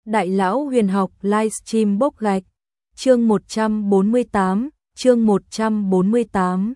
Đại lão huyền học livestream bốc gạch. Chương 148.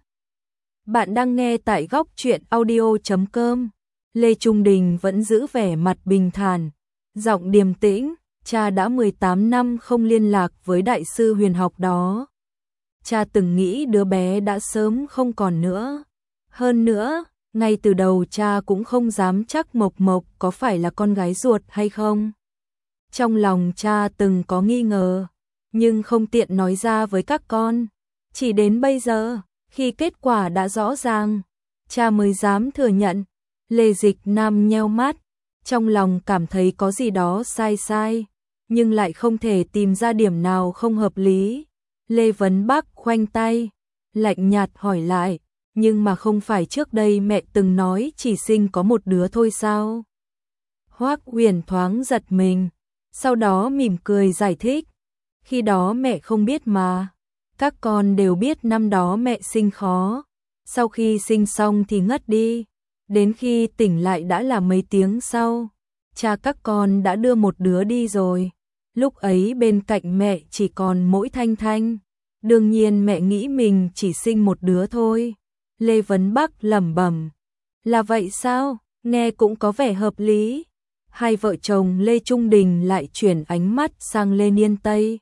Bạn đang nghe tại góc truyện audio.com. Lê Trung Đình vẫn giữ vẻ mặt bình thản, giọng điềm tĩnh, cha đã 18 năm không liên lạc với đại sư huyền học đó. Cha từng nghĩ đứa bé đã sớm không còn nữa. Hơn nữa, ngay từ đầu cha cũng không dám chắc Mộc Mộc có phải là con gái ruột hay không. Trong lòng cha từng có nghi ngờ, nhưng không tiện nói ra với các con. Chỉ đến bây giờ, khi kết quả đã rõ ràng, cha mới dám thừa nhận. Lê Dịch Nam nheo mắt, trong lòng cảm thấy có gì đó sai, nhưng lại không thể tìm ra điểm nào không hợp lý. Lê Vấn Bắc khoanh tay, lạnh nhạt hỏi lại, nhưng mà không phải trước đây mẹ từng nói chỉ sinh có một đứa thôi sao? Hoắc Huyền thoáng giật mình, sau đó mỉm cười giải thích, khi đó mẹ không biết mà, các con đều biết năm đó mẹ sinh khó, sau khi sinh xong thì ngất đi, đến khi tỉnh lại đã là mấy tiếng sau, cha các con đã đưa một đứa đi rồi, lúc ấy bên cạnh mẹ chỉ còn mỗi Thanh Thanh, đương nhiên mẹ nghĩ mình chỉ sinh một đứa thôi. Lê Vấn Bắc lẩm bẩm, là vậy sao, nghe cũng có vẻ hợp lý. Hai vợ chồng Lê Trung Đình lại chuyển ánh mắt sang Lê Niên Tây.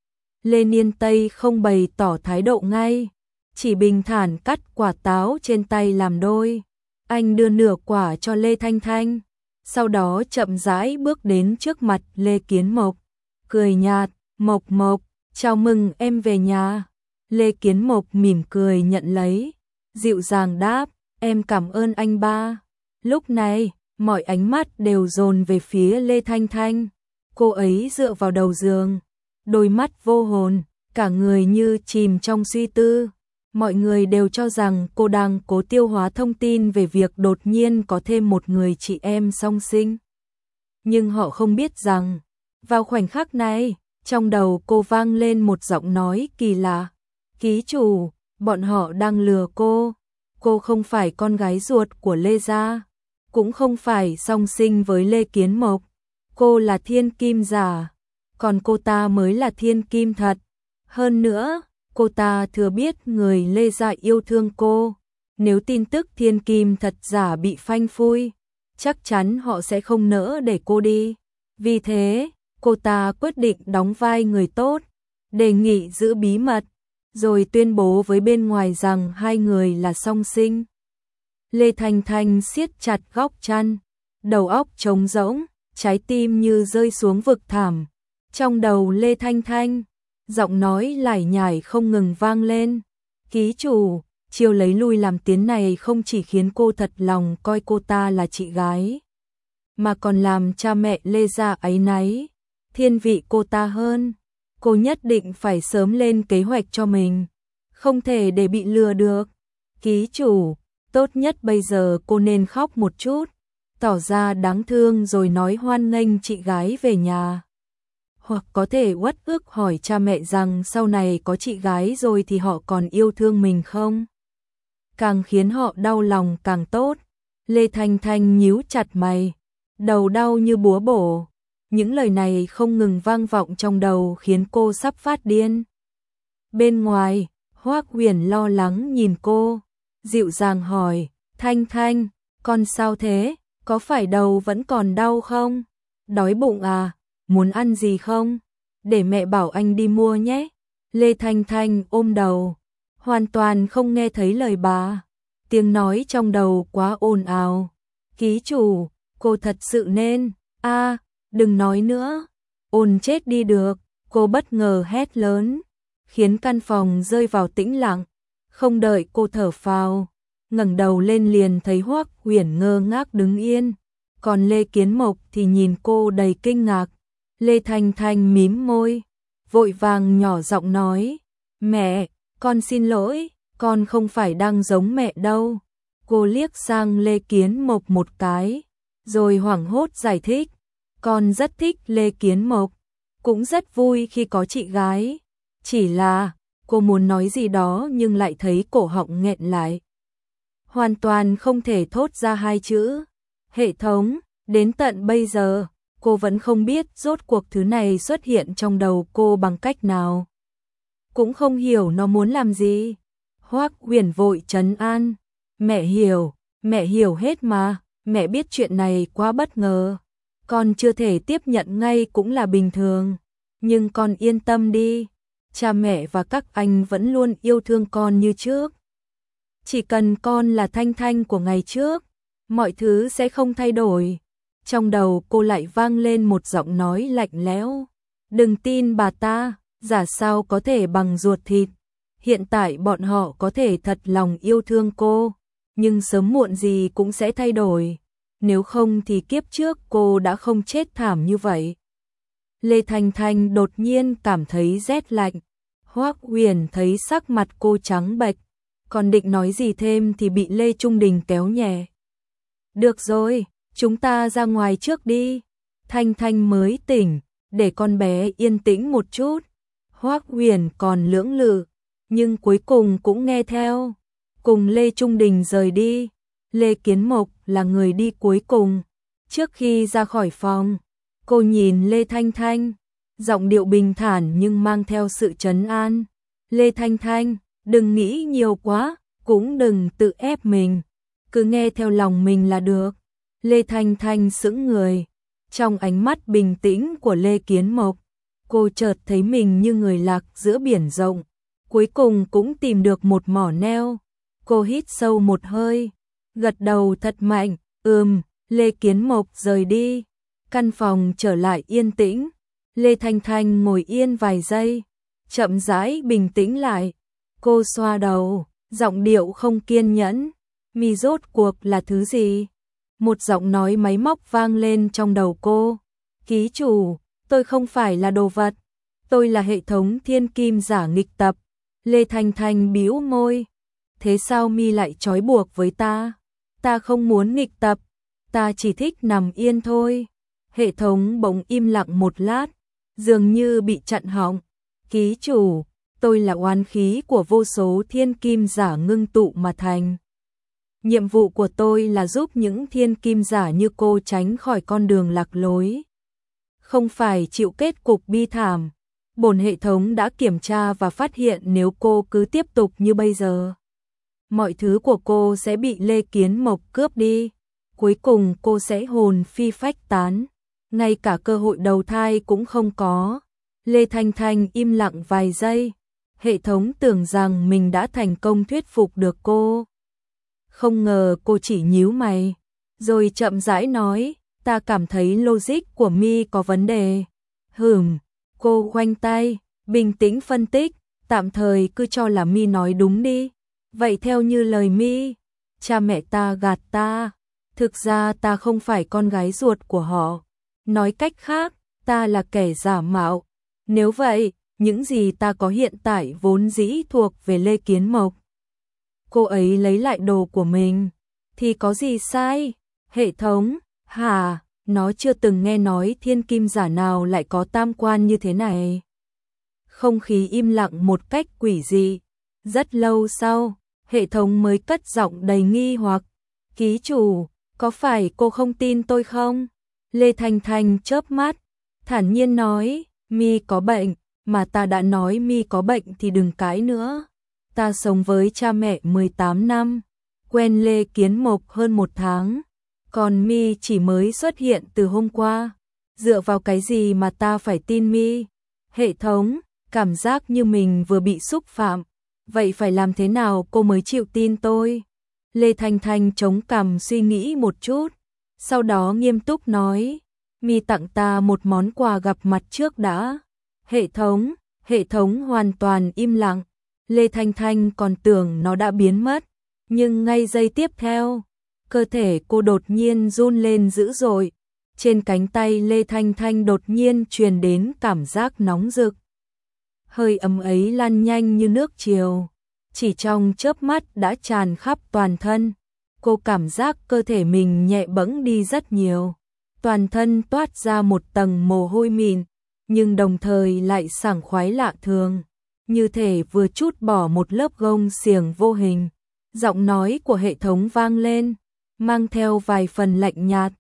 Lê Niên Tây không bày tỏ thái độ ngay, chỉ bình thản cắt quả táo trên tay làm đôi. Anh đưa nửa quả cho Lê Thanh Thanh, sau đó chậm rãi bước đến trước mặt Lê Kiến Mộc, cười nhạt, Mộc Mộc, chào mừng em về nhà. Lê Kiến Mộc mỉm cười nhận lấy, dịu dàng đáp, em cảm ơn anh ba. Lúc này, mọi ánh mắt đều dồn về phía Lê Thanh Thanh. Cô ấy dựa vào đầu giường, đôi mắt vô hồn, cả người như chìm trong suy tư. Mọi người đều cho rằng cô đang cố tiêu hóa thông tin về việc đột nhiên có thêm một người chị em song sinh. Nhưng họ không biết rằng, vào khoảnh khắc này, trong đầu cô vang lên một giọng nói kỳ lạ. Ký chủ, bọn họ đang lừa cô. Cô không phải con gái ruột của Lê gia, cũng không phải song sinh với Lê Kiến Mộc. Cô là thiên kim giả, còn cô ta mới là thiên kim thật. Hơn nữa, cô ta thừa biết người Lê gia yêu thương cô. Nếu tin tức thiên kim thật giả bị phanh phui, chắc chắn họ sẽ không nỡ để cô đi. Vì thế, cô ta quyết định đóng vai người tốt, đề nghị giữ bí mật, rồi tuyên bố với bên ngoài rằng hai người là song sinh. Lê Thanh Thanh siết chặt góc chăn, đầu óc trống rỗng, trái tim như rơi xuống vực thẳm. Trong đầu Lê Thanh Thanh, giọng nói lải nhải không ngừng vang lên. Ký chủ, chiêu lấy lui làm tiến này không chỉ khiến cô thật lòng coi cô ta là chị gái, mà còn làm cha mẹ Lê gia áy náy, thiên vị cô ta hơn. Cô nhất định phải sớm lên kế hoạch cho mình, không thể để bị lừa được. Ký chủ, tốt nhất bây giờ cô nên khóc một chút, tỏ ra đáng thương rồi nói hoan nghênh chị gái về nhà. Hoặc có thể uất ức hỏi cha mẹ rằng sau này có chị gái rồi thì họ còn yêu thương mình không? Càng khiến họ đau lòng càng tốt. Lê Thanh Thanh nhíu chặt mày, đầu đau như búa bổ. Những lời này không ngừng vang vọng trong đầu khiến cô sắp phát điên. Bên ngoài, Hoắc Huyền lo lắng nhìn cô, dịu dàng hỏi, Thanh Thanh, con sao thế, có phải đầu vẫn còn đau không? Đói bụng à, muốn ăn gì không? Để mẹ bảo anh đi mua nhé. Lê Thanh Thanh ôm đầu, hoàn toàn không nghe thấy lời bà. Tiếng nói trong đầu quá ồn ào. Ký chủ, cô thật sự nên, đừng nói nữa, ồn chết đi được, cô bất ngờ hét lớn, khiến căn phòng rơi vào tĩnh lặng. Không đợi cô thở phào, ngẩng đầu lên liền thấy Hoắc Huyền ngơ ngác đứng yên, còn Lê Kiến Mộc thì nhìn cô đầy kinh ngạc. Lê Thanh Thanh mím môi, vội vàng nhỏ giọng nói, mẹ, con xin lỗi, con không phải đang giống mẹ đâu. Cô liếc sang Lê Kiến Mộc một cái, rồi hoảng hốt giải thích, con rất thích Lê Kiến Mộc, cũng rất vui khi có chị gái. Chỉ là, cô muốn nói gì đó nhưng lại thấy cổ họng nghẹn lại. Hoàn toàn không thể thốt ra hai chữ. Hệ thống, đến tận bây giờ, cô vẫn không biết rốt cuộc thứ này xuất hiện trong đầu cô bằng cách nào. Cũng không hiểu nó muốn làm gì. Hoắc Huyền vội trấn an, mẹ hiểu hết mà, mẹ biết chuyện này quá bất ngờ. Con chưa thể tiếp nhận ngay cũng là bình thường, nhưng con yên tâm đi, cha mẹ và các anh vẫn luôn yêu thương con như trước. Chỉ cần con là Thanh Thanh của ngày trước, mọi thứ sẽ không thay đổi. Trong đầu cô lại vang lên một giọng nói lạnh lẽo. Đừng tin bà ta, giả sao có thể bằng ruột thịt. Hiện tại bọn họ có thể thật lòng yêu thương cô, nhưng sớm muộn gì cũng sẽ thay đổi. Nếu không thì kiếp trước cô đã không chết thảm như vậy. Lê Thanh Thanh đột nhiên cảm thấy rét lạnh. Hoắc Huyền thấy sắc mặt cô trắng bệch, còn định nói gì thêm thì bị Lê Trung Đình kéo nhẹ. Được rồi, chúng ta ra ngoài trước đi. Thanh Thanh mới tỉnh, để con bé yên tĩnh một chút. Hoắc Huyền còn lưỡng lự, nhưng cuối cùng cũng nghe theo. Cùng Lê Trung Đình rời đi. Lê Kiến Mộc là người đi cuối cùng. Trước khi ra khỏi phòng, cô nhìn Lê Thanh Thanh, giọng điệu bình thản nhưng mang theo sự trấn an. Lê Thanh Thanh, đừng nghĩ nhiều quá, cũng đừng tự ép mình, cứ nghe theo lòng mình là được. Lê Thanh Thanh sững người, trong ánh mắt bình tĩnh của Lê Kiến Mộc, cô chợt thấy mình như người lạc giữa biển rộng, cuối cùng cũng tìm được một mỏ neo. Cô hít sâu một hơi, gật đầu thật mạnh, Lê Kiến Mộc rời đi. Căn phòng trở lại yên tĩnh, Lê Thanh Thanh ngồi yên vài giây, chậm rãi bình tĩnh lại. Cô xoa đầu, giọng điệu không kiên nhẫn, mi rốt cuộc là thứ gì? Một giọng nói máy móc vang lên trong đầu cô. Ký chủ, tôi không phải là đồ vật, tôi là hệ thống thiên kim giả nghịch tập. Lê Thanh Thanh bĩu môi, thế sao mi lại trói buộc với ta? Ta không muốn nghịch tập, ta chỉ thích nằm yên thôi. Hệ thống bỗng im lặng một lát, dường như bị chặn họng. Ký chủ, tôi là oán khí của vô số thiên kim giả ngưng tụ mà thành. Nhiệm vụ của tôi là giúp những thiên kim giả như cô tránh khỏi con đường lạc lối, không phải chịu kết cục bi thảm. Bổn hệ thống đã kiểm tra và phát hiện nếu cô cứ tiếp tục như bây giờ, mọi thứ của cô sẽ bị Lê Kiến Mộc cướp đi. Cuối cùng cô sẽ hồn phi phách tán, ngay cả cơ hội đầu thai cũng không có. Lê Thanh Thanh im lặng vài giây, hệ thống tưởng rằng mình đã thành công thuyết phục được cô. Không ngờ cô chỉ nhíu mày, rồi chậm rãi nói, ta cảm thấy logic của mi có vấn đề. Cô khoanh tay, bình tĩnh phân tích, tạm thời cứ cho là mi nói đúng đi. Vậy theo như lời mi, cha mẹ ta gạt ta, thực ra ta không phải con gái ruột của họ. Nói cách khác, ta là kẻ giả mạo. Nếu vậy, những gì ta có hiện tại vốn dĩ thuộc về Lê Kiến Mộc. Cô ấy lấy lại đồ của mình, thì có gì sai? Hệ thống, nó chưa từng nghe nói thiên kim giả nào lại có tam quan như thế này. Không khí im lặng một cách quỷ dị. Rất lâu sau, hệ thống mới cất giọng đầy nghi hoặc. Ký chủ, có phải cô không tin tôi không? Lê Thanh Thanh chớp mắt, thản nhiên nói, mi có bệnh, mà ta đã nói mi có bệnh thì đừng cãi nữa. Ta sống với cha mẹ 18 năm, quen Lê Kiến Mộc hơn 1 tháng, còn mi chỉ mới xuất hiện từ hôm qua. Dựa vào cái gì mà ta phải tin mi? Hệ thống, cảm giác như mình vừa bị xúc phạm. Vậy phải làm thế nào cô mới chịu tin tôi? Lê Thanh Thanh chống cằm suy nghĩ một chút, sau đó nghiêm túc nói, mi tặng ta một món quà gặp mặt trước đã. Hệ thống hoàn toàn im lặng. Lê Thanh Thanh còn tưởng nó đã biến mất, nhưng ngay giây tiếp theo, cơ thể cô đột nhiên run lên dữ dội. Trên cánh tay Lê Thanh Thanh đột nhiên truyền đến cảm giác nóng rực. Hơi ấm ấy lan nhanh như nước triều, chỉ trong chớp mắt đã tràn khắp toàn thân. Cô cảm giác cơ thể mình nhẹ bẫng đi rất nhiều, toàn thân toát ra một tầng mồ hôi mịn, nhưng đồng thời lại sảng khoái lạ thường, như thể vừa trút bỏ một lớp gông xiềng vô hình. Giọng nói của hệ thống vang lên, mang theo vài phần lạnh nhạt.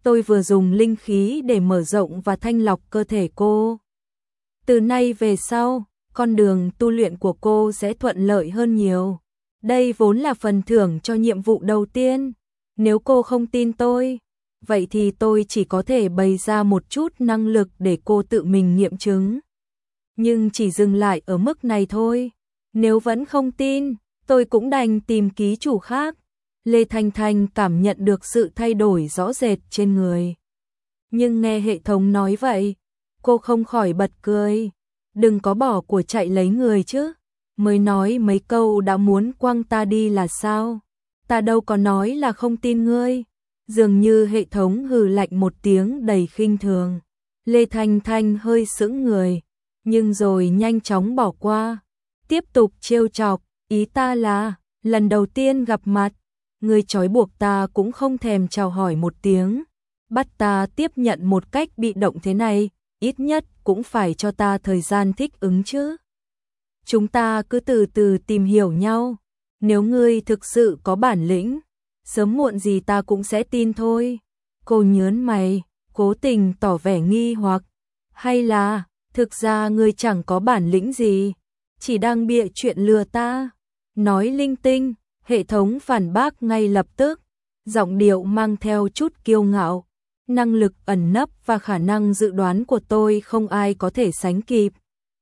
tôi vừa dùng linh khí để mở rộng và thanh lọc cơ thể cô. Từ nay về sau, con đường tu luyện của cô sẽ thuận lợi hơn nhiều. Đây vốn là phần thưởng cho nhiệm vụ đầu tiên. Nếu cô không tin tôi, vậy thì tôi chỉ có thể bày ra một chút năng lực để cô tự mình nghiệm chứng. Nhưng chỉ dừng lại ở mức này thôi. Nếu vẫn không tin, tôi cũng đành tìm ký chủ khác. Lê Thanh Thanh cảm nhận được sự thay đổi rõ rệt trên người. Nhưng nghe hệ thống nói vậy, cô không khỏi bật cười. Đừng có bỏ của chạy lấy người chứ. Mới nói mấy câu đã muốn quăng ta đi là sao? Ta đâu có nói là không tin ngươi. Dường như hệ thống hừ lạnh một tiếng đầy khinh thường. Lê Thanh Thanh hơi sững người, nhưng rồi nhanh chóng bỏ qua. Tiếp tục trêu chọc, ý ta là, lần đầu tiên gặp mặt, ngươi trói buộc ta cũng không thèm chào hỏi một tiếng. Bắt ta tiếp nhận một cách bị động thế này, ít nhất cũng phải cho ta thời gian thích ứng chứ. Chúng ta cứ từ từ tìm hiểu nhau. Nếu ngươi thực sự có bản lĩnh, sớm muộn gì ta cũng sẽ tin thôi. Cô nhớn mày, cố tình tỏ vẻ nghi hoặc. Hay là, thực ra ngươi chẳng có bản lĩnh gì, chỉ đang bịa chuyện lừa ta. Nói linh tinh, hệ thống phản bác ngay lập tức, giọng điệu mang theo chút kiêu ngạo. Năng lực ẩn nấp và khả năng dự đoán của tôi không ai có thể sánh kịp.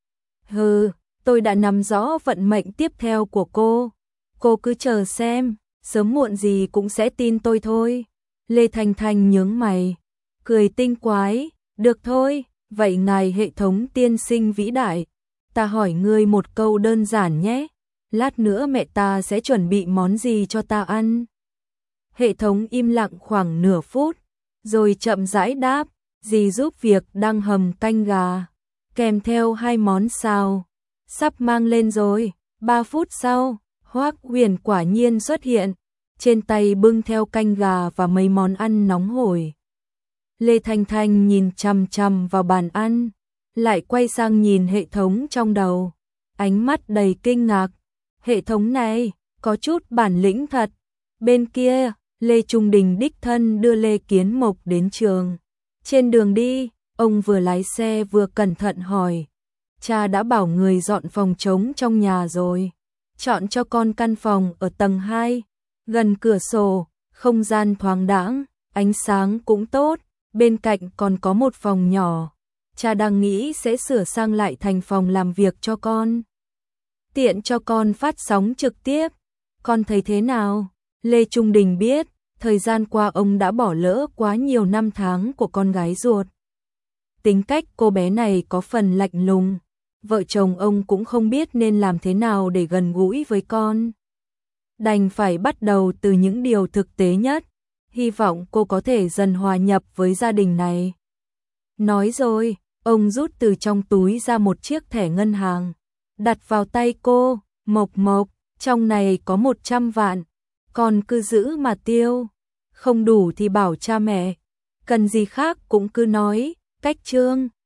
Hừ, tôi đã nắm rõ vận mệnh tiếp theo của cô. Cô cứ chờ xem, sớm muộn gì cũng sẽ tin tôi thôi. Lê Thanh Thanh nhướng mày, cười tinh quái, được thôi, vậy ngài hệ thống tiên sinh vĩ đại, ta hỏi ngươi một câu đơn giản nhé, lát nữa mẹ ta sẽ chuẩn bị món gì cho ta ăn? Hệ thống im lặng khoảng nửa phút, rồi chậm rãi đáp, dì giúp việc đang hầm canh gà, kèm theo 2 món xào, sắp mang lên rồi. 3 phút sau, Hoắc Huyền quả nhiên xuất hiện, trên tay bưng theo canh gà và mấy món ăn nóng hổi. Lê Thanh Thanh nhìn chằm chằm vào bàn ăn, lại quay sang nhìn hệ thống trong đầu, ánh mắt đầy kinh ngạc. Hệ thống này, có chút bản lĩnh thật. Bên kia, Lê Trung Đình đích thân đưa Lê Kiến Mộc đến trường. Trên đường đi, ông vừa lái xe vừa cẩn thận hỏi. Cha đã bảo người dọn phòng trống trong nhà rồi. Chọn cho con căn phòng ở tầng 2, gần cửa sổ, không gian thoáng đãng, ánh sáng cũng tốt, bên cạnh còn có một phòng nhỏ. Cha đang nghĩ sẽ sửa sang lại thành phòng làm việc cho con. Tiện cho con phát sóng trực tiếp. Con thấy thế nào? Lê Trung Đình biết, thời gian qua ông đã bỏ lỡ quá nhiều năm tháng của con gái ruột. Tính cách cô bé này có phần lạnh lùng. Vợ chồng ông cũng không biết nên làm thế nào để gần gũi với con. Đành phải bắt đầu từ những điều thực tế nhất, hy vọng cô có thể dần hòa nhập với gia đình này. Nói rồi, ông rút từ trong túi ra một chiếc thẻ ngân hàng, đặt vào tay cô. Mộc Mộc, trong này có 100 vạn, con cứ giữ mà tiêu, không đủ thì bảo cha mẹ, cần gì khác cũng cứ nói. Cách chương